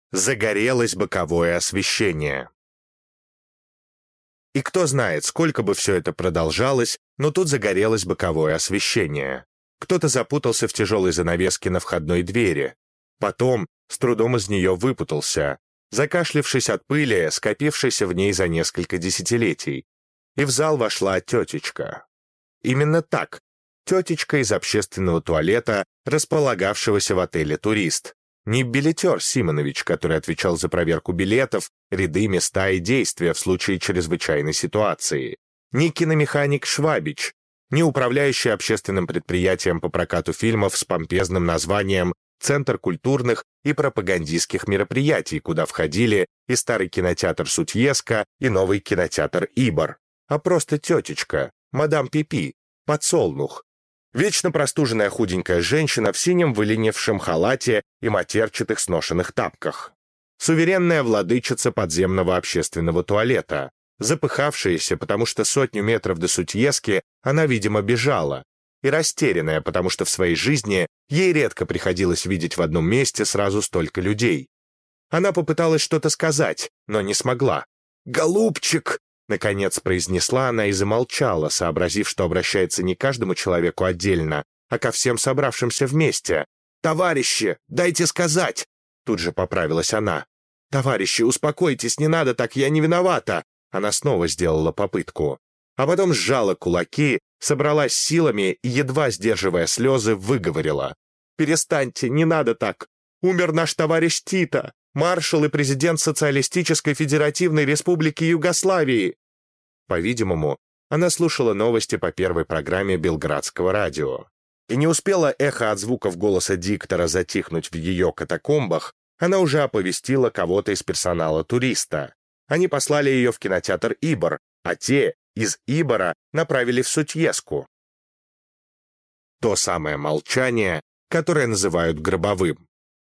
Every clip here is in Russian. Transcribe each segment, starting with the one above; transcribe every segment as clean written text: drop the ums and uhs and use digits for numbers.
Загорелось боковое освещение. И кто знает, сколько бы все это продолжалось, но тут загорелось боковое освещение. Кто-то запутался в тяжелой занавеске на входной двери. Потом с трудом из нее выпутался, закашлявшись от пыли, скопившейся в ней за несколько десятилетий. И в зал вошла тетечка. Именно так. Тетечка из общественного туалета, располагавшегося в отеле «Турист». Не билетер Симонович, который отвечал за проверку билетов, ряды, места и действия в случае чрезвычайной ситуации. Не киномеханик Швабич, не управляющий общественным предприятием по прокату фильмов с помпезным названием «Центр культурных и пропагандистских мероприятий», куда входили и старый кинотеатр Сутьеска, и новый кинотеатр Ибор, а просто тетечка, мадам Пипи, подсолнух. Вечно простуженная худенькая женщина в синем выленившем халате и матерчатых сношенных тапках. Суверенная владычица подземного общественного туалета, запыхавшаяся, потому что 100 метров до Сутьески она, видимо, бежала, и растерянная, потому что в своей жизни ей редко приходилось видеть в одном месте сразу столько людей. Она попыталась что-то сказать, но не смогла. «Голубчик!» Наконец произнесла она и замолчала, сообразив, что обращается не к каждому человеку отдельно, а ко всем собравшимся вместе. «Товарищи, дайте сказать!» Тут же поправилась она. «Товарищи, успокойтесь, не надо так, я не виновата!» Она снова сделала попытку. А потом сжала кулаки, собралась силами и, едва сдерживая слезы, выговорила. «Перестаньте, не надо так! Умер наш товарищ Тита, маршал и президент Социалистической Федеративной Республики Югославии!» По-видимому, она слушала новости по первой программе Белградского радио. И не успела эхо от звуков голоса диктора затихнуть в ее катакомбах, она уже оповестила кого-то из персонала «Туриста». Они послали ее в кинотеатр Ибор, а те из Ибора направили в Сутьеску. То самое молчание, которое называют гробовым.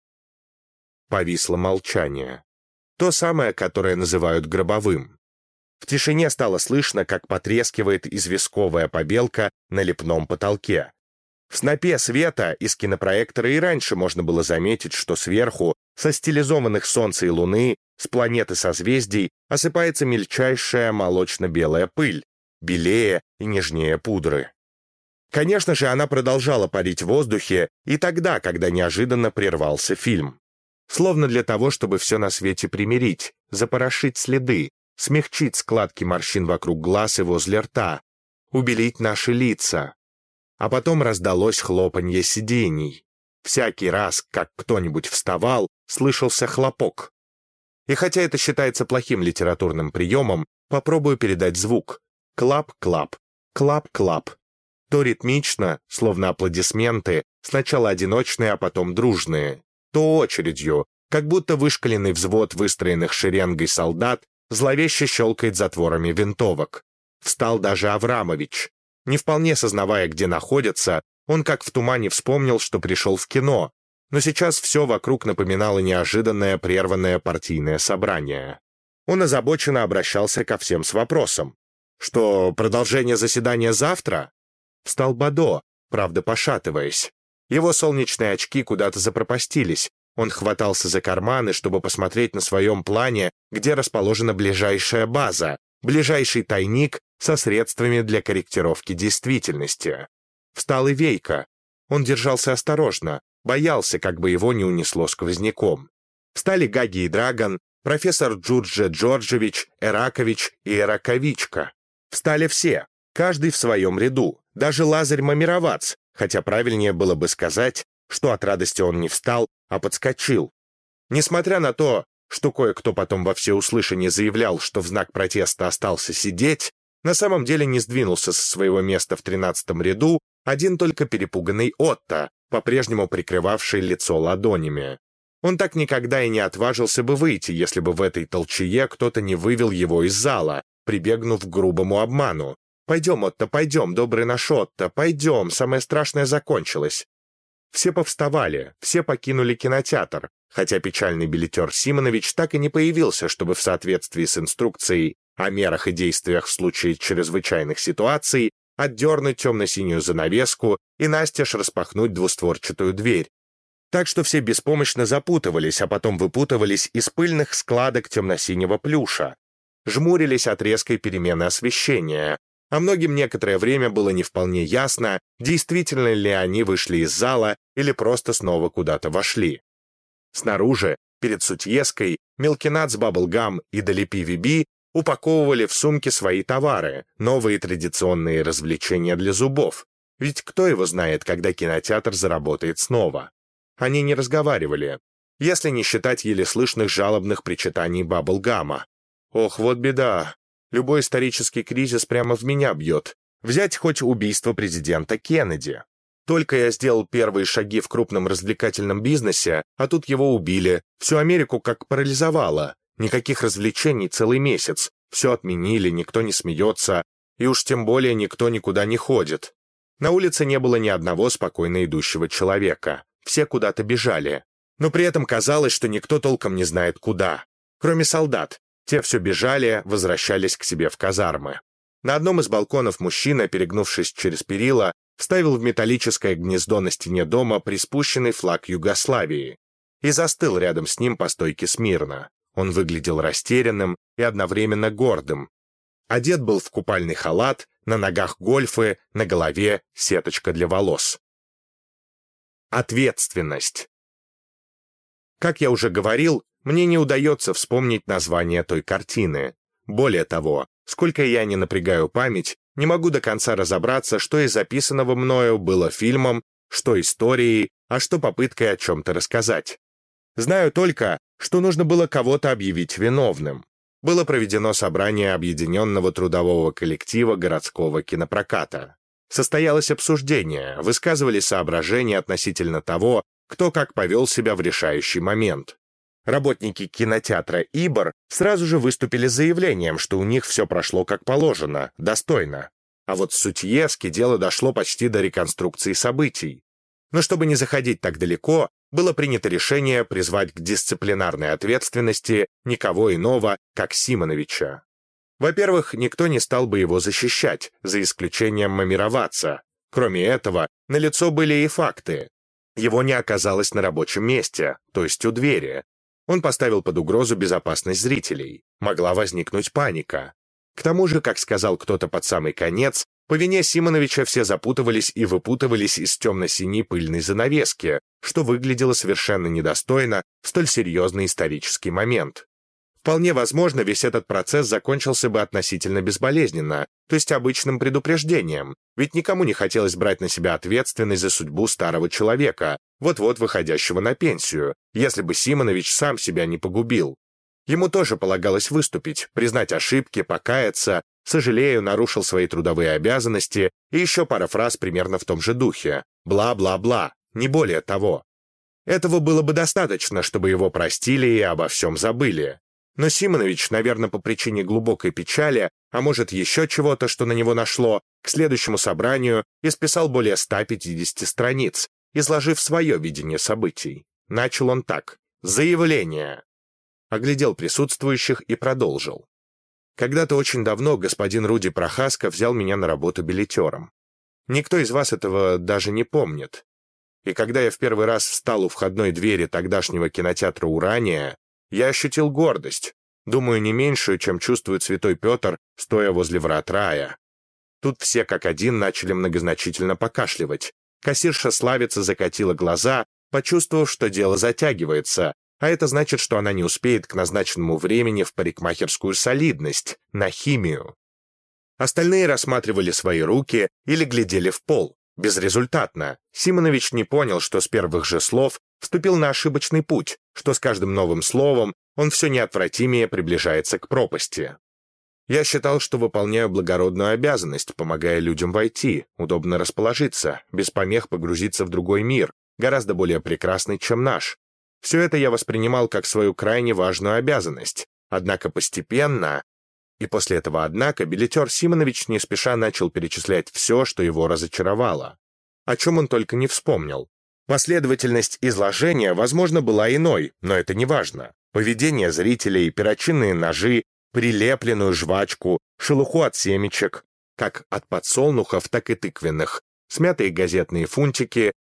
Повисло молчание. То самое, которое называют гробовым. В тишине стало слышно, как потрескивает известковая побелка на лепном потолке. В снопе света из кинопроектора и раньше можно было заметить, что сверху, со стилизованных солнца и луны, с планеты созвездий, осыпается мельчайшая молочно-белая пыль, белее и нежнее пудры. Конечно же, она продолжала парить в воздухе и тогда, когда неожиданно прервался фильм. Словно для того, чтобы все на свете примирить, запорошить следы, смягчить складки морщин вокруг глаз и возле рта, убелить наши лица. А потом раздалось хлопанье сидений. Всякий раз, как кто-нибудь вставал, слышался хлопок. И хотя это считается плохим литературным приемом, попробую передать звук. Клап-клап, клап-клап. То ритмично, словно аплодисменты, сначала одиночные, а потом дружные, то очередью, как будто вышкаленный взвод выстроенных шеренгой солдат зловеще щелкает затворами винтовок. Встал даже Аврамович. Не вполне сознавая, где находится, он как в тумане вспомнил, что пришел в кино, но сейчас все вокруг напоминало неожиданное прерванное партийное собрание. Он озабоченно обращался ко всем с вопросом. Что, продолжение заседания завтра? Встал Бадо, правда пошатываясь. Его солнечные очки куда-то запропастились. Он хватался за карманы, чтобы посмотреть на своем плане, где расположена ближайшая база, ближайший тайник со средствами для корректировки действительности. Встал и Вейко. Он держался осторожно, боялся, как бы его не унесло сквозняком. Встали Гаги и Драгон, профессор Джурдже Джорджевич, Эракович и Эраковичка. Встали все, каждый в своем ряду, даже Лазарь Мамировац, хотя правильнее было бы сказать, что от радости он не встал, а подскочил. Несмотря на то, что кое-кто потом во всеуслышание заявлял, что в знак протеста остался сидеть, на самом деле не сдвинулся со своего места в 13-м ряду один только перепуганный Отто, по-прежнему прикрывавший лицо ладонями. Он так никогда и не отважился бы выйти, если бы в этой толчее кто-то не вывел его из зала, прибегнув к грубому обману. «Пойдем, Отто, пойдем, добрый наш Отто, пойдем, самое страшное закончилось». Все повставали, все покинули кинотеатр, хотя печальный билетер Симонович так и не появился, чтобы в соответствии с инструкцией о мерах и действиях в случае чрезвычайных ситуаций отдернуть темно-синюю занавеску и настежь распахнуть двустворчатую дверь. Так что все беспомощно запутывались, а потом выпутывались из пыльных складок темно-синего плюша. Жмурились от резкой перемены освещения, а многим некоторое время было не вполне ясно, действительно ли они вышли из зала или просто снова куда-то вошли. Снаружи, перед сутьеской, Мелкинатс Баблгам и Далипи Виби упаковывали в сумки свои товары, новые традиционные развлечения для зубов. Ведь кто его знает, когда кинотеатр заработает снова? Они не разговаривали, если не считать еле слышных жалобных причитаний Баблгама. Ох, вот беда. Любой исторический кризис прямо в меня бьет. Взять хоть убийство президента Кеннеди. Только я сделал первые шаги в крупном развлекательном бизнесе, а тут его убили. Всю Америку как парализовало. Никаких развлечений целый месяц. Все отменили, никто не смеется. И уж тем более никто никуда не ходит. На улице не было ни одного спокойно идущего человека. Все куда-то бежали. Но при этом казалось, что никто толком не знает куда. Кроме солдат. Те все бежали, возвращались к себе в казармы. На одном из балконов мужчина, перегнувшись через перила, вставил в металлическое гнездо на стене дома приспущенный флаг Югославии и застыл рядом с ним по стойке смирно. Он выглядел растерянным и одновременно гордым. Одет был в купальный халат, на ногах гольфы, на голове сеточка для волос. Ответственность. Как я уже говорил, мне не удается вспомнить название той картины. Более того, сколько я не напрягаю память, не могу до конца разобраться, что из записанного мною было фильмом, что историей, а что попыткой о чем-то рассказать. Знаю только, что нужно было кого-то объявить виновным. Было проведено собрание объединенного трудового коллектива городского кинопроката. Состоялось обсуждение, высказывали соображения относительно того, кто как повел себя в решающий момент. Работники кинотеатра «Ибор» сразу же выступили с заявлением, что у них все прошло как положено, достойно. А вот в Сутьевске дело дошло почти до реконструкции событий. Но чтобы не заходить так далеко, было принято решение призвать к дисциплинарной ответственности никого иного, как Симоновича. Во-первых, никто не стал бы его защищать, за исключением Мамироваца. Кроме этого, налицо были и факты. Его не оказалось на рабочем месте, то есть у двери. Он поставил под угрозу безопасность зрителей. Могла возникнуть паника. К тому же, как сказал кто-то под самый конец, по вине Симоновича все запутывались и выпутывались из темно-синей пыльной занавески, что выглядело совершенно недостойно в столь серьезный исторический момент. Вполне возможно, весь этот процесс закончился бы относительно безболезненно, то есть обычным предупреждением, ведь никому не хотелось брать на себя ответственность за судьбу старого человека, вот-вот выходящего на пенсию, если бы Симонович сам себя не погубил. Ему тоже полагалось выступить, признать ошибки, покаяться, сожалею, нарушил свои трудовые обязанности и еще пара фраз примерно в том же духе. Бла-бла-бла, не более того. Этого было бы достаточно, чтобы его простили и обо всем забыли. Но Симонович, наверное, по причине глубокой печали, а может еще чего-то, что на него нашло, к следующему собранию исписал более 150 страниц, изложив свое видение событий. Начал он так. Заявление. Оглядел присутствующих и продолжил. Когда-то очень давно господин Руди Прохаска взял меня на работу билетером. Никто из вас этого даже не помнит. И когда я в первый раз встал у входной двери тогдашнего кинотеатра «Урания», я ощутил гордость, думаю, не меньшую, чем чувствует святой Петр, стоя возле врат рая. Тут все как один начали многозначительно покашливать. Кассирша Славица закатила глаза, почувствовав, что дело затягивается, а это значит, что она не успеет к назначенному времени в парикмахерскую солидность, на химию. Остальные рассматривали свои руки или глядели в пол. Безрезультатно. Симонович не понял, что с первых же слов вступил на ошибочный путь, что с каждым новым словом он все неотвратимее приближается к пропасти. Я считал, что выполняю благородную обязанность, помогая людям войти, удобно расположиться, без помех погрузиться в другой мир, гораздо более прекрасный, чем наш. Все это я воспринимал как свою крайне важную обязанность, однако постепенно... И после этого «однако» билетер Симонович не спеша начал перечислять все, что его разочаровало. О чем он только не вспомнил. Последовательность изложения, возможно, была иной, но это не важно. Поведение зрителей, перочинные ножи, прилепленную жвачку, шелуху от семечек, как от подсолнухов, так и тыквенных, смятые газетные фунтики,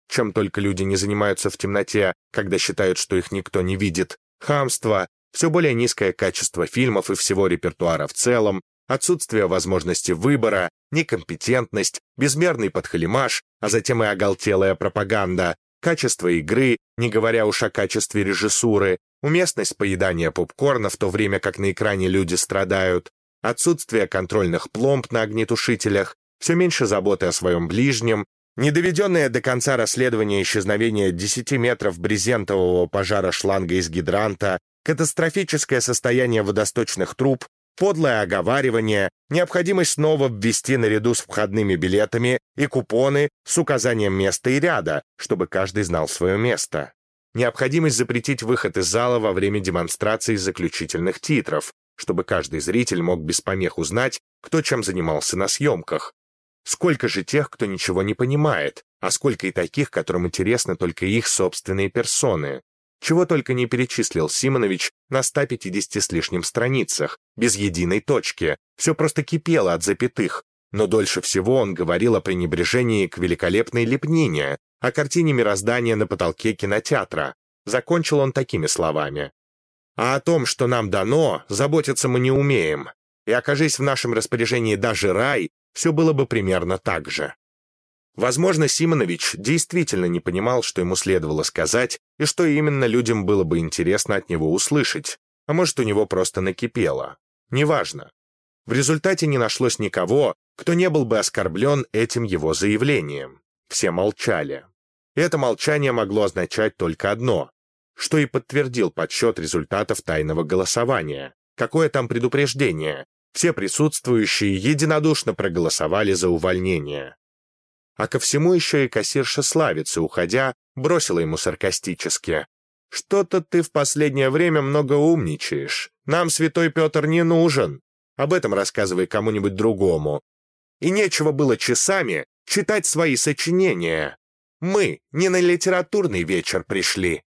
чем только люди не занимаются в темноте, когда считают, что их никто не видит, хамство, все более низкое качество фильмов и всего репертуара в целом, отсутствие возможности выбора, некомпетентность, безмерный подхалимаш, а затем и оголтелая пропаганда, качество игры, не говоря уж о качестве режиссуры, уместность поедания попкорна в то время как на экране люди страдают, отсутствие контрольных пломб на огнетушителях, все меньше заботы о своем ближнем, недоведенное до конца расследование исчезновения 10 метров брезентового пожара шланга из гидранта, катастрофическое состояние водосточных труб, подлое оговаривание, необходимость снова ввести наряду с входными билетами и купоны с указанием места и ряда, чтобы каждый знал свое место. Необходимость запретить выход из зала во время демонстрации заключительных титров, чтобы каждый зритель мог без помех узнать, кто чем занимался на съемках. Сколько же тех, кто ничего не понимает, а сколько и таких, которым интересны только их собственные персоны. Чего только не перечислил Симонович на 150 с лишним страницах, без единой точки, все просто кипело от запятых, но дольше всего он говорил о пренебрежении к великолепной лепнине, о картине мироздания на потолке кинотеатра. Закончил он такими словами. «А о том, что нам дано, заботиться мы не умеем, и окажись в нашем распоряжении даже рай, все было бы примерно так же». Возможно, Симонович действительно не понимал, что ему следовало сказать, и что именно людям было бы интересно от него услышать, а может, у него просто накипело. Неважно. В результате не нашлось никого, кто не был бы оскорблен этим его заявлением. Все молчали. И это молчание могло означать только одно, что и подтвердил подсчет результатов тайного голосования. Какое там предупреждение? Все присутствующие единодушно проголосовали за увольнение. А ко всему еще и кассирша Славица, уходя, бросила ему саркастически. «Что-то ты в последнее время много умничаешь. Нам святой Петр не нужен. Об этом рассказывай кому-нибудь другому. И нечего было часами читать свои сочинения. Мы не на литературный вечер пришли».